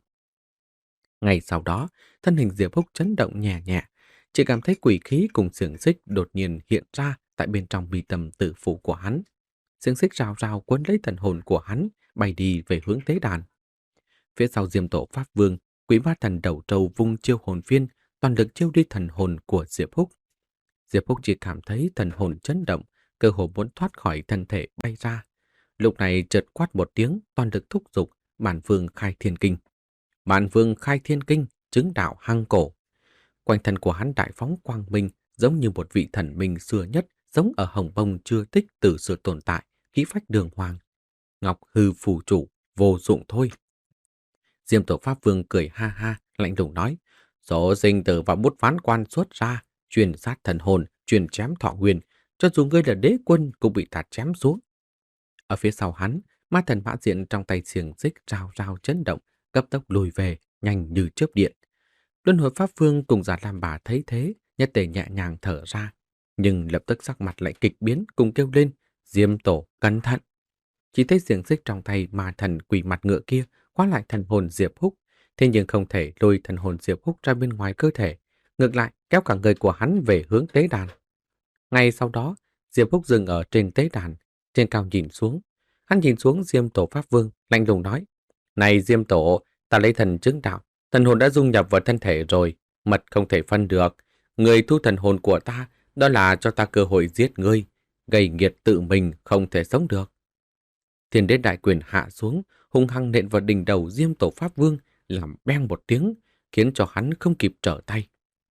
Ngay sau đó, thân hình Diệp Húc chấn động nhẹ nhẹ, chỉ cảm thấy quỷ khí cùng xiềng xích đột nhiên hiện ra tại bên trong bi tâm tử phủ của hắn. Xiềng xích rào rào cuốn lấy thần hồn của hắn, bay đi về hướng tế đàn. Phía sau Diêm Tổ Pháp Vương, quỷ ma thần đầu trâu vung chiêu hồn phiên, toàn lực chiêu đi thần hồn của Diệp Húc. Diệp Húc chỉ cảm thấy thần hồn chấn động, cơ hồ muốn thoát khỏi thân thể bay ra. Lúc này chợt quát một tiếng, toàn lực thúc giục, Mạn Vương khai thiên kinh. Mạn Vương khai thiên kinh, chứng đạo hăng cổ. Quanh thân của hắn đại phóng quang minh, giống như một vị thần minh xưa nhất, sống ở Hồng Bông chưa tích từ xưa tồn tại, khí phách đường hoàng. Ngọc hư phù chủ, vô dụng thôi. Diêm Tổ Pháp Vương cười ha ha, lạnh lùng nói, số sinh tử và bút phán quan xuất ra, truyền sát thần hồn, truyền chém thọ nguyên, cho dù ngươi là đế quân cũng bị ta chém xuống. Ở phía sau hắn, ma thần mã diện trong tay xiềng xích rào rào chấn động, cấp tốc lùi về, nhanh như chớp điện. Luân Hồi Pháp Vương cùng Già Lam Bà thấy thế, nhất tề nhẹ nhàng thở ra, nhưng lập tức sắc mặt lại kịch biến, cùng kêu lên, Diêm Tổ, cẩn thận. Chỉ thấy xiềng xích trong tay ma thần quỷ mặt ngựa kia khóa lại thần hồn Diệp Húc, thế nhưng không thể lôi thần hồn Diệp Húc ra bên ngoài cơ thể, ngược lại kéo cả người của hắn về hướng tế đàn. Ngay sau đó, Diệp Húc dừng ở trên tế đàn, trên cao nhìn xuống. Hắn nhìn xuống Diêm Tổ Pháp Vương, lạnh lùng nói, này Diêm Tổ, ta lấy thần chứng đạo, thần hồn đã dung nhập vào thân thể rồi, mật không thể phân được. Người thu thần hồn của ta, đó là cho ta cơ hội giết ngươi, gây nghiệt tự mình không thể sống được. Thiên đế đại quyền hạ xuống, hung hăng nện vào đỉnh đầu Diêm Tổ Pháp Vương, làm beng một tiếng, khiến cho hắn không kịp trở tay.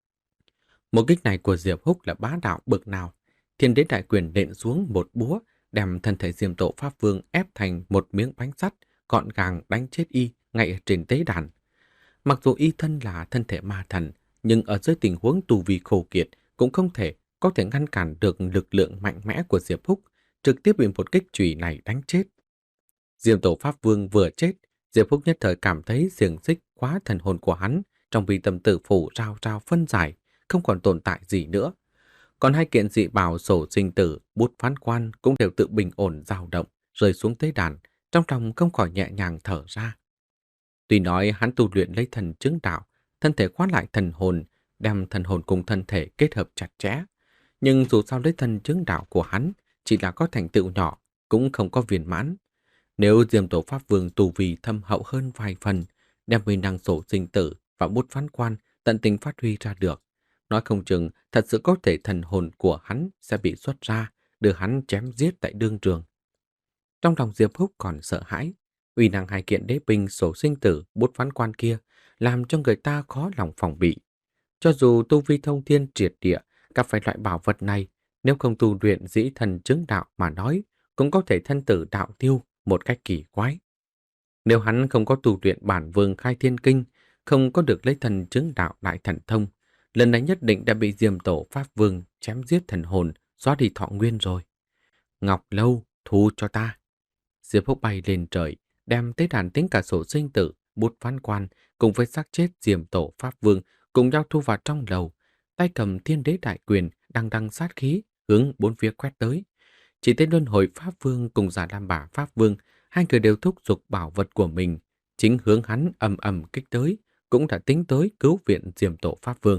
Một kích này của Diệp Húc là bá đạo bực nào. Thiên đế đại quyền nện xuống một búa, đem thân thể Diêm Tổ Pháp Vương ép thành một miếng bánh sắt, gọn gàng đánh chết y ngay ở trên tế đàn. Mặc dù y thân là thân thể ma thần, nhưng ở dưới tình huống tù vi khô kiệt cũng không thể có thể ngăn cản được lực lượng mạnh mẽ của Diệp Húc, trực tiếp bị một kích chùy này đánh chết. Diêm Tổ Pháp Vương vừa chết, Diệp Húc nhất thời cảm thấy xiềng xích khóa thần hồn của hắn trong bi tâm tử phủ rao rao phân giải, không còn tồn tại gì nữa. Còn hai kiện dị bảo sổ sinh tử, bút phán quan cũng đều tự bình ổn dao động, rơi xuống tế đàn, trong lòng không khỏi nhẹ nhàng thở ra. Tuy nói hắn tu luyện lấy thần chứng đạo, thân thể khóa lại thần hồn, đem thần hồn cùng thân thể kết hợp chặt chẽ, nhưng dù sao lấy thần chứng đạo của hắn chỉ là có thành tựu nhỏ, cũng không có viên mãn. Nếu Diêm Tổ Pháp Vương tu vi thâm hậu hơn vài phần, đem uy năng sổ sinh tử và bút phán quan tận tình phát huy ra được, nói không chừng thật sự có thể thần hồn của hắn sẽ bị xuất ra, đưa hắn chém giết tại đương trường. Trong lòng Diệp Húc còn sợ hãi, uy năng hai kiện đế binh sổ sinh tử bút phán quan kia làm cho người ta khó lòng phòng bị. Cho dù tu vi thông thiên triệt địa, gặp phải loại bảo vật này, nếu không tu luyện dĩ thần chứng đạo mà nói, cũng có thể thân tử đạo tiêu một cách kỳ quái. Nếu hắn không có tu luyện bản vương khai thiên kinh, không có được lấy thần chứng đạo đại thần thông, lần này nhất định đã bị Diêm Tổ Pháp Vương chém giết thần hồn, xóa đi thọ nguyên rồi. Ngọc Lâu, thu cho ta. Diệp Húc bay lên trời, đem tế đàn tính cả sổ sinh tử, bút phán quan cùng với xác chết Diêm Tổ Pháp Vương cùng nhau thu vào trong lầu, tay cầm thiên đế đại quyền đằng đằng sát khí hướng bốn phía quét tới. Chỉ tên Luân Hồi Pháp Vương cùng Già Lam Bà Pháp Vương, hai người đều thúc giục bảo vật của mình, chính hướng hắn ầm ầm kích tới, cũng đã tính tới cứu viện Diêm Tổ Pháp Vương.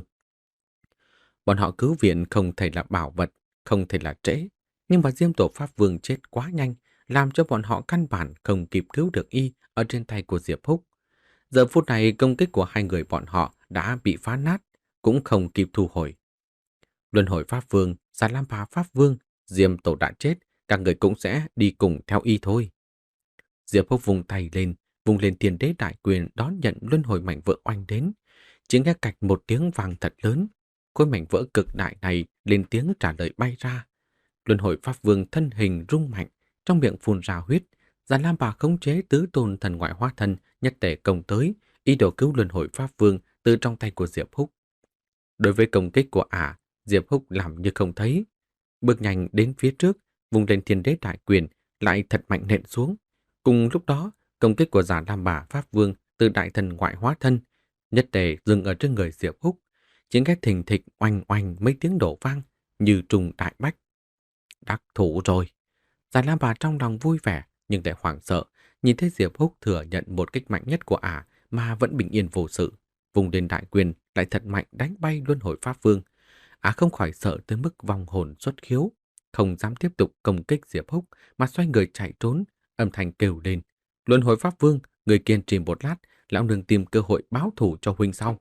Bọn họ cứu viện không thể là bảo vật, không thể là trễ, nhưng mà Diêm Tổ Pháp Vương chết quá nhanh, làm cho bọn họ căn bản không kịp cứu được y ở trên tay của Diệp Húc. Giờ phút này công kích của hai người bọn họ đã bị phá nát, cũng không kịp thu hồi. Luân Hồi Pháp Vương, Già Lam Bà Pháp Vương, Diêm Tổ đã chết, các người cũng sẽ đi cùng theo y thôi. Diệp Húc vùng tay lên, vùng lên thiên đế đại quyền đón nhận luân hồi mảnh vỡ oanh đến. Chỉ nghe cạch một tiếng vang thật lớn, khối mảnh vỡ cực đại này lên tiếng trả lời bay ra. Luân Hồi Pháp Vương thân hình rung mạnh, trong miệng phun ra huyết. Già Lam Bà khống chế tứ tôn thần ngoại hóa thân nhất tề công tới, ý đồ cứu Luân Hồi Pháp Vương từ trong tay của Diệp Húc. Đối với công kích của ả, Diệp Húc làm như không thấy, bước nhanh đến phía trước, vùng lên thiên đế đại quyền, lại thật mạnh nện xuống. Cùng lúc đó, công kích của giả Lam Bà Pháp Vương từ đại thần ngoại hóa thân, nhất tề dừng ở trên người Diệp Húc. Tiếng ghét thình thịch oanh oanh mấy tiếng đổ vang, như trùng đại bách. Đắc thủ rồi. Giả Lam Bà trong lòng vui vẻ, nhưng lại hoảng sợ, nhìn thấy Diệp Húc thừa nhận một kích mạnh nhất của ả mà vẫn bình yên vô sự. Vùng lên đại quyền lại thật mạnh đánh bay luân hồi Pháp Vương. Ả không khỏi sợ tới mức vong hồn xuất khiếu, không dám tiếp tục công kích Diệp Húc mà xoay người chạy trốn, âm thanh kêu lên. Luân hồi Pháp Vương, người kiên trì một lát, lão nương tìm cơ hội báo thù cho huynh sau.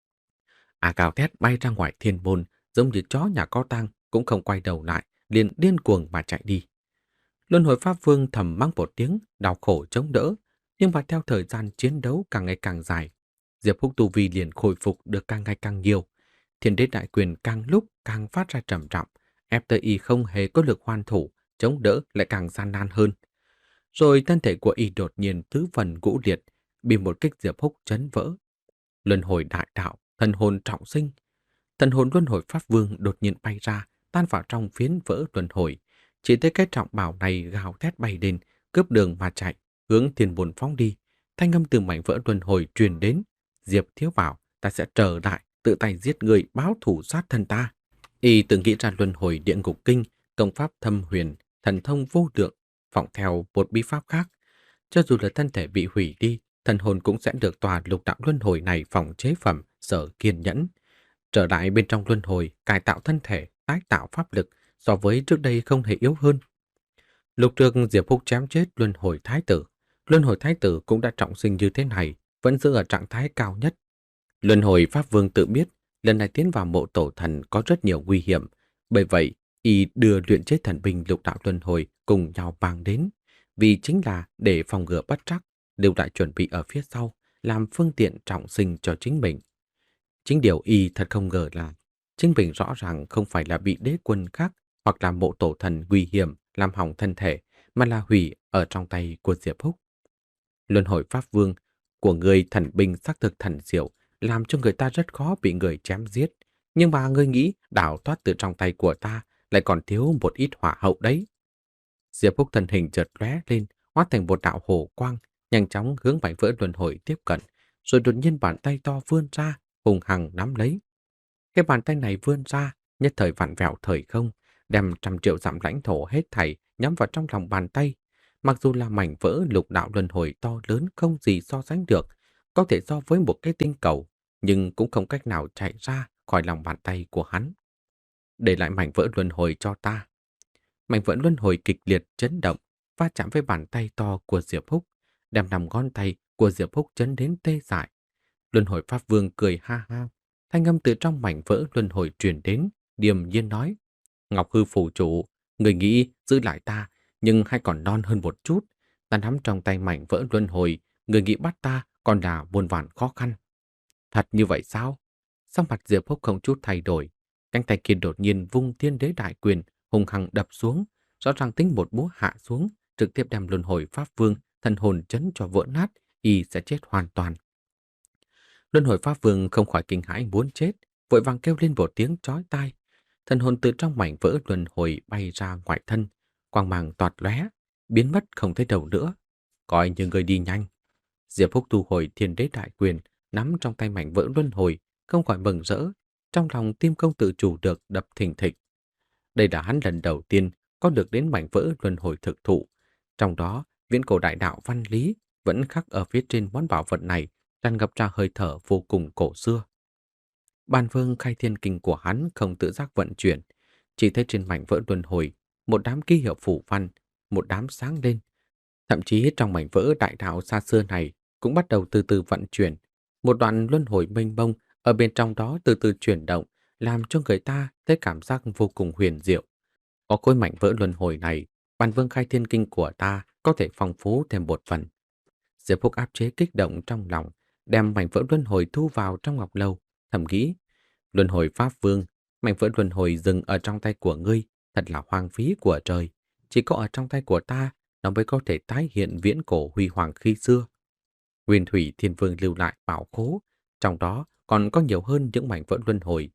Ả gào thét bay ra ngoài thiên môn, giống như chó nhà có tang, cũng không quay đầu lại, liền điên cuồng mà chạy đi. Luân hồi Pháp Vương thầm mắng một tiếng, đau khổ chống đỡ, nhưng mà theo thời gian chiến đấu càng ngày càng dài, Diệp Húc tu vi liền khôi phục được càng ngày càng nhiều. Thiên đế đại quyền càng lúc càng phát ra trầm trọng, ép tới y không hề có lực hoàn thủ, chống đỡ lại càng gian nan hơn. Rồi thân thể của y đột nhiên tứ phần ngũ liệt, bị một kích Diệp Húc chấn vỡ. Luân hồi đại đạo, thần hồn trọng sinh. Thần hồn luân hồi Pháp Vương đột nhiên bay ra, tan vào trong phiến vỡ luân hồi. Chỉ thấy cái trọng bảo này gào thét bay lên, cướp đường mà chạy, hướng thiên môn phóng đi. Thanh âm từ mảnh vỡ luân hồi truyền đến. Diệp Thiếu Bảo, ta sẽ trở lại, tự tay giết người báo thủ sát thân ta. Y từng nghĩ ra luân hồi địa ngục kinh, công pháp thâm huyền, thần thông vô lượng, phỏng theo một bí pháp khác. Cho dù là thân thể bị hủy đi, thần hồn cũng sẽ được tòa lục đạo luân hồi này phòng chế phẩm, sở kiên nhẫn. Trở lại bên trong luân hồi, cải tạo thân thể, tái tạo pháp lực, so với trước đây không hề yếu hơn. Lục trước Diệp Húc chém chết luân hồi thái tử. Luân hồi thái tử cũng đã trọng sinh như thế này, vẫn giữ ở trạng thái cao nhất. Luân hồi Pháp Vương tự biết, lần này tiến vào mộ tổ thần có rất nhiều nguy hiểm. Bởi vậy, y đưa luyện chế thần binh lục đạo luân hồi cùng nhau mang đến. Vì chính là để phòng ngừa bất trắc, lưu lại chuẩn bị ở phía sau, làm phương tiện trọng sinh cho chính mình. Chính điều y thật không ngờ là chính mình rõ ràng không phải là bị đế quân khác hoặc là mộ tổ thần nguy hiểm làm hỏng thân thể, mà là hủy ở trong tay của Diệp Húc. Luân hồi Pháp Vương của người thần binh xác thực thần diệu, làm cho người ta rất khó bị người chém giết. Nhưng mà ngươi nghĩ đảo thoát từ trong tay của ta lại còn thiếu một ít hỏa hậu đấy. Diệp Húc thân hình chợt lóe lên, hóa thành một đạo hổ quang, nhanh chóng hướng mảnh vỡ luân hồi tiếp cận, rồi đột nhiên bàn tay to vươn ra, hùng hằng nắm lấy. Cái bàn tay này vươn ra, nhất thời vặn vẹo thời không, đem trăm triệu dặm lãnh thổ hết thảy nhắm vào trong lòng bàn tay. Mặc dù là mảnh vỡ lục đạo luân hồi to lớn không gì so sánh được, có thể so với một cái tinh cầu, nhưng cũng không cách nào chạy ra khỏi lòng bàn tay của hắn. Để lại mảnh vỡ luân hồi cho ta. Mảnh vỡ luân hồi kịch liệt chấn động, va chạm với bàn tay to của Diệp Húc, đem nằm ngón tay của Diệp Húc chấn đến tê dại. Luân hồi Pháp Vương cười ha ha, thanh âm từ trong mảnh vỡ luân hồi truyền đến, điềm nhiên nói: Ngọc Hư phủ chủ, người nghĩ giữ lại ta, nhưng hay còn non hơn một chút. Ta nắm trong tay mảnh vỡ luân hồi, người nghĩ bắt ta còn là muôn vàn khó khăn. Thật như vậy sao? Sắc mặt Diệp Húc không chút thay đổi, cánh tay kia đột nhiên vung thiên đế đại quyền, hùng hăng đập xuống, rõ ràng tính một búa hạ xuống, trực tiếp đem luân hồi Pháp Vương thần hồn chấn cho vỡ nát, y sẽ chết hoàn toàn. Luân hồi Pháp Vương không khỏi kinh hãi muốn chết, vội vàng kêu lên một tiếng chói tai. Thần hồn từ trong mảnh vỡ luân hồi bay ra ngoài thân, quang mang toạt lóe, biến mất không thấy đâu nữa. Coi như người đi nhanh. Diệp Húc thu hồi thiên đế đại quyền, nắm trong tay mảnh vỡ luân hồi, không khỏi mừng rỡ, trong lòng tim không tự chủ được đập thình thịch. Đây là hắn lần đầu tiên có được đến mảnh vỡ luân hồi thực thụ. Trong đó, viễn cổ đại đạo văn lý vẫn khắc ở phía trên món bảo vật này, tràn ngập ra hơi thở vô cùng cổ xưa. Bàn vương khai thiên kinh của hắn không tự giác vận chuyển, chỉ thấy trên mảnh vỡ luân hồi, một đám ký hiệu phủ văn, một đám sáng lên. Thậm chí trong mảnh vỡ đại đạo xa xưa này cũng bắt đầu từ từ vận chuyển. Một đoạn luân hồi mênh mông ở bên trong đó từ từ chuyển động, làm cho người ta thấy cảm giác vô cùng huyền diệu. Có khối mảnh vỡ luân hồi này, bàn vương khai thiên kinh của ta có thể phong phú thêm một phần. Diệp Húc áp chế kích động trong lòng, đem mảnh vỡ luân hồi thu vào trong ngọc lâu, thầm nghĩ: Luân hồi Pháp Vương, mảnh vỡ luân hồi dừng ở trong tay của ngươi, thật là hoang phí của trời. Chỉ có ở trong tay của ta, nó mới có thể tái hiện viễn cổ huy hoàng khi xưa. Nguyên Thủy Thiên Vương lưu lại bảo khố, trong đó còn có nhiều hơn những mảnh vỡ luân hồi.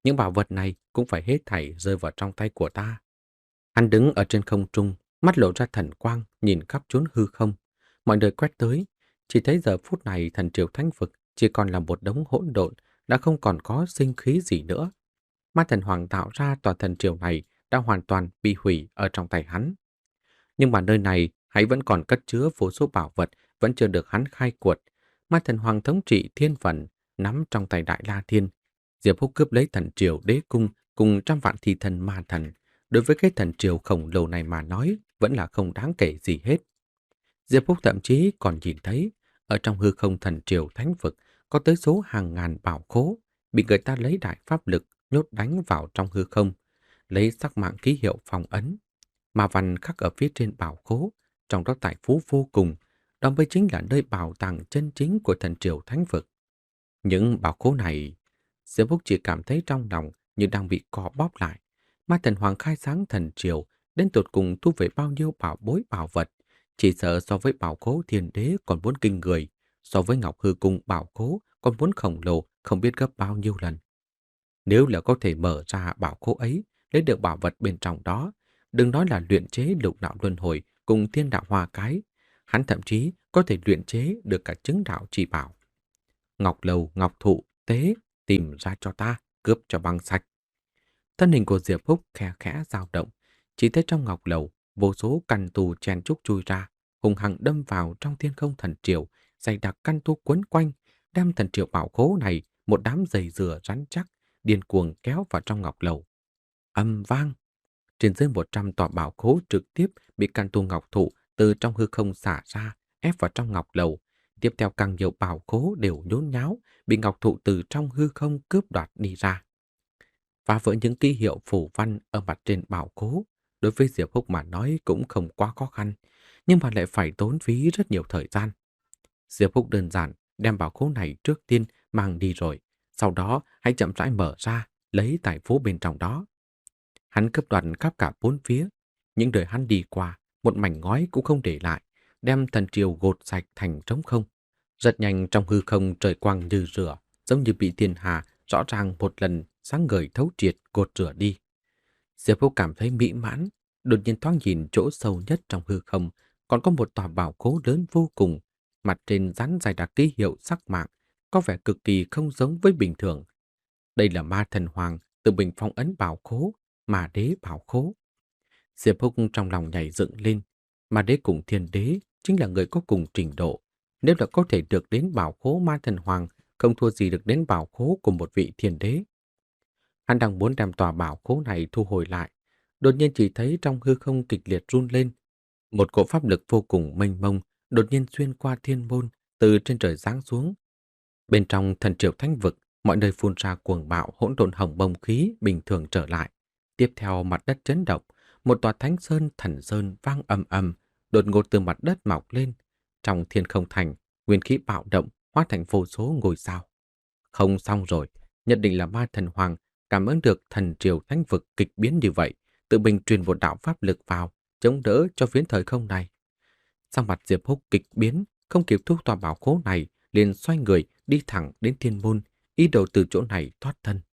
những bảo vật này cũng phải hết thảy rơi vào trong tay của ta. Hắn đứng ở trên không trung, mắt lộ ra thần quang, nhìn khắp chốn hư không. Mọi người quét tới, chỉ thấy giờ phút này thần triều thánh vực chỉ còn là một đống hỗn độn, đã không còn có sinh khí gì nữa. Ma thần hoàng tạo ra tòa thần triều này đã hoàn toàn bị hủy ở trong tay hắn. Nhưng mà nơi này hãy vẫn còn cất chứa vô số bảo vật vẫn chưa được hắn khai quật. Ma thần hoàng thống trị thiên vận, nắm trong tay Đại La Thiên. Diệp Húc cướp lấy thần triều đế cung cùng trăm vạn thi thần ma thần. Đối với cái thần triều khổng lồ này mà nói, vẫn là không đáng kể gì hết. Diệp Húc thậm chí còn nhìn thấy, ở trong hư không thần triều thánh vực, có tới số hàng ngàn bảo khố, bị người ta lấy đại pháp lực nhốt đánh vào trong hư không, lấy sắc mạng ký hiệu phong ấn. Mà văn khắc ở phía trên bảo khố, trong đó tài phú vô cùng, đó mới chính là nơi bảo tàng chân chính của thần triều thánh vực. Những bảo khố này, Diệp Húc chỉ cảm thấy trong lòng như đang bị co bóp lại. Ma thần hoàng khai sáng thần triều, đến tột cùng thu về bao nhiêu bảo bối bảo vật, chỉ sợ so với bảo khố thiên đế còn muốn kinh người, so với ngọc hư cung bảo khố còn muốn khổng lồ không biết gấp bao nhiêu lần. Nếu là có thể mở ra bảo khố ấy, lấy được bảo vật bên trong đó, đừng nói là luyện chế lục đạo luân hồi cùng thiên đạo hoa cái, hắn thậm chí có thể luyện chế được cả chứng đạo chỉ bảo. Ngọc lầu, ngọc thụ, tế, tìm ra cho ta, cướp cho băng sạch. Thân hình của Diệp Húc khe khẽ dao động, chỉ thấy trong ngọc lầu, vô số căn tù chen trúc chui ra, hùng hăng đâm vào trong thiên không thần triều, dày đặc căn tu quấn quanh, đem thần triều bảo khố này một đám dày dừa rắn chắc, điên cuồng kéo vào trong ngọc lầu. Âm vang, trên dưới một trăm tòa bảo khố trực tiếp bị căn tu ngọc thụ từ trong hư không xả ra, ép vào trong ngọc lầu. Tiếp theo càng nhiều bảo khố đều nhốn nháo, bị ngọc thụ từ trong hư không cướp đoạt đi ra. Phá vỡ những ký hiệu phù văn ở mặt trên bảo khố, đối với Diệp Húc mà nói cũng không quá khó khăn, nhưng mà lại phải tốn phí rất nhiều thời gian. Diệp Húc đơn giản đem bảo khố này trước tiên mang đi rồi, sau đó hãy chậm rãi mở ra, lấy tài phú bên trong đó. Hắn cướp đoạt khắp cả bốn phía, những đời hắn đi qua, một mảnh ngói cũng không để lại, đem thần triều gột sạch thành trống không. Rất nhanh trong hư không trời quang như rửa, giống như bị thiên hà rõ ràng một lần sáng ngời thấu triệt gột rửa đi. Diệp Húc cảm thấy mỹ mãn, đột nhiên thoáng nhìn chỗ sâu nhất trong hư không, còn có một tòa bảo khố lớn vô cùng, mặt trên dán dài đặc ký hiệu sắc mạng, có vẻ cực kỳ không giống với bình thường. Đây là ma thần hoàng tự mình phong ấn bảo khố, ma đế bảo khố. Diệp Húc trong lòng nhảy dựng lên, ma đế cùng thiên đế chính là người có cùng trình độ. Nếu đã có thể được đến bảo khố ma thần hoàng, không thua gì được đến bảo khố của một vị thiên đế. Hắn đang muốn đem tòa bảo khố này thu hồi lại, đột nhiên chỉ thấy trong hư không kịch liệt run lên. Một cỗ pháp lực vô cùng mênh mông đột nhiên xuyên qua thiên môn, từ trên trời giáng xuống. Bên trong thần triều thánh vực, mọi nơi phun ra cuồng bạo hỗn độn hồng bông khí bình thường trở lại. Tiếp theo mặt đất chấn động, một tòa thánh sơn thần sơn vang ầm ầm, đột ngột từ mặt đất mọc lên. Trong thiên không thành, nguyên khí bạo động, hóa thành vô số ngôi sao. Không xong rồi, nhất định là ma thần hoàng cảm ứng được thần triều thánh vực kịch biến như vậy, tự mình truyền một đạo pháp lực vào, chống đỡ cho phiến thời không này. Sang mặt Diệp Húc kịch biến, không kịp thu tòa bảo khố này, liền xoay người đi thẳng đến thiên môn, ý đồ từ chỗ này thoát thân.